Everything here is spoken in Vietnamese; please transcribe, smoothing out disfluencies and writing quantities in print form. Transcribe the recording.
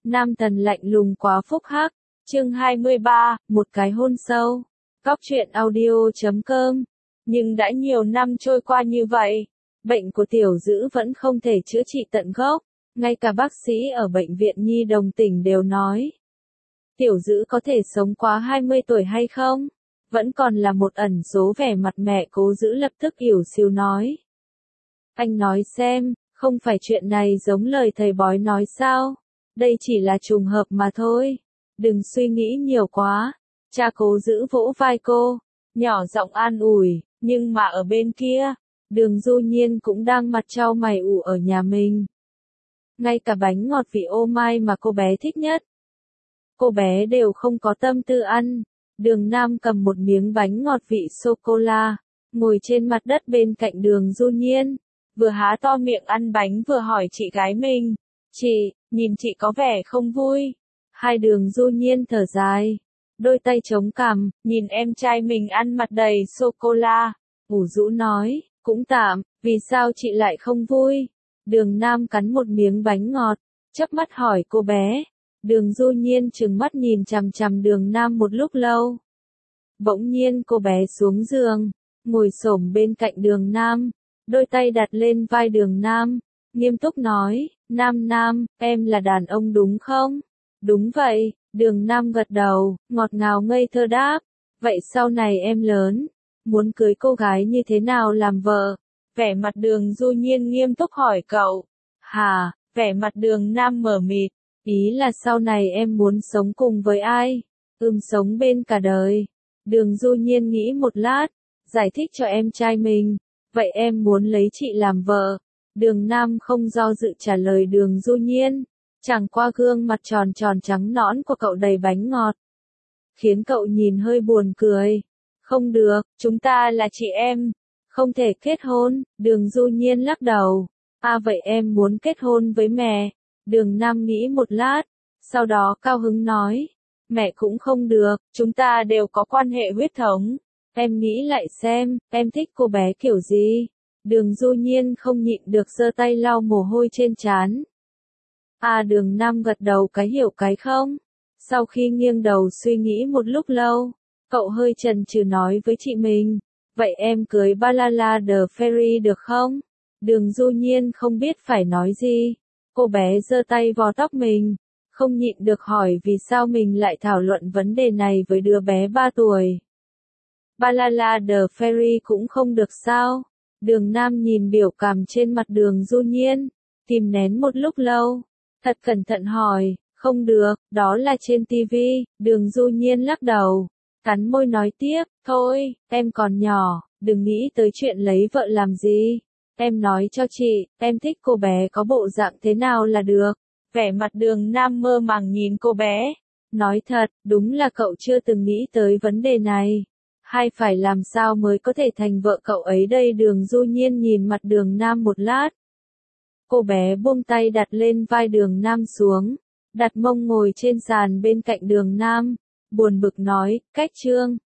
Nam thần lạnh lùng quá phúc hắc. Chương 23, một cái hôn sâu. Góc truyện audio.com. Nhưng đã nhiều năm trôi qua như vậy, bệnh của Tiểu Dữ vẫn không thể chữa trị tận gốc. Ngay cả bác sĩ ở bệnh viện Nhi Đồng tỉnh đều nói, Tiểu Dữ có thể sống quá 20 tuổi hay không? Vẫn còn là một ẩn số. Vẻ mặt mẹ Cố Dữ lập tức ỉu xìu nói. Anh nói xem, không phải chuyện này giống lời thầy bói nói sao? Đây chỉ là trùng hợp mà thôi. Đừng suy nghĩ nhiều quá. Cha Cố Dữ vỗ vai cô, nhỏ giọng an ủi, nhưng mà ở bên kia, Đường Du Nhiên cũng đang mặt trao mày ủ ở nhà mình. Ngay cả bánh ngọt vị ô mai mà cô bé thích nhất, cô bé đều không có tâm tư ăn. Đường Nam cầm một miếng bánh ngọt vị sô-cô-la, ngồi trên mặt đất bên cạnh Đường Du Nhiên, vừa há to miệng ăn bánh vừa hỏi chị gái mình, chị, nhìn chị có vẻ không vui. Hai Đường Du Nhiên thở dài, đôi tay chống cằm, nhìn em trai mình ăn mặt đầy sô-cô-la, ủ rũ nói, cũng tạm, vì sao chị lại không vui? Đường Nam cắn một miếng bánh ngọt, chớp mắt hỏi cô bé. Đường Du Nhiên trừng mắt nhìn chằm chằm Đường Nam một lúc lâu. Bỗng nhiên cô bé xuống giường, ngồi xổm bên cạnh Đường Nam, đôi tay đặt lên vai Đường Nam, nghiêm túc nói, Nam, em là đàn ông đúng không? Đúng vậy, Đường Nam gật đầu, ngọt ngào ngây thơ đáp, vậy sau này em lớn, muốn cưới cô gái như thế nào làm vợ? Vẻ mặt Đường Du Nhiên nghiêm túc hỏi cậu. Hả? Vẻ mặt Đường Nam mờ mịt, ý là sau này em muốn sống cùng với ai? Sống bên cả đời. Đường Du Nhiên nghĩ một lát, giải thích cho em trai mình, vậy em muốn lấy chị làm vợ. Đường Nam không do dự trả lời Đường Du Nhiên, chẳng qua gương mặt tròn tròn trắng nõn của cậu đầy bánh ngọt, khiến cậu nhìn hơi buồn cười. Không được, chúng ta là chị em, không thể kết hôn. Đường Du Nhiên lắc đầu. À vậy em muốn kết hôn với mẹ? Đường Nam nghĩ một lát, sau đó cao hứng nói, mẹ cũng không được, chúng ta đều có quan hệ huyết thống. Em nghĩ lại xem, em thích cô bé kiểu gì? Đường Du Nhiên không nhịn được giơ tay lau mồ hôi trên trán. À Đường Nam gật đầu cái hiểu cái không. Sau khi nghiêng đầu suy nghĩ một lúc lâu, cậu hơi chần chừ nói với chị mình, vậy em cưới Balala the Fairy được không? Đường Du Nhiên không biết phải nói gì. Cô bé giơ tay vò tóc mình, không nhịn được hỏi vì sao mình lại thảo luận vấn đề này với đứa bé 3 tuổi. Balala the Fairy cũng không được sao? Đường Nam nhìn biểu cảm trên mặt Đường Du Nhiên, kìm nén một lúc lâu, thật cẩn thận hỏi, không được, đó là trên TV. Đường Du Nhiên lắc đầu, cắn môi nói tiếp, thôi, em còn nhỏ, đừng nghĩ tới chuyện lấy vợ làm gì. Em nói cho chị, em thích cô bé có bộ dạng thế nào là được. Vẻ mặt Đường Nam mơ màng nhìn cô bé. Nói thật, đúng là cậu chưa từng nghĩ tới vấn đề này. Hay phải làm sao mới có thể thành vợ cậu ấy đây? Đường Du Nhiên nhìn mặt Đường Nam một lát. Cô bé buông tay đặt lên vai Đường Nam xuống, đặt mông ngồi trên sàn bên cạnh Đường Nam, buồn bực nói, cách chương.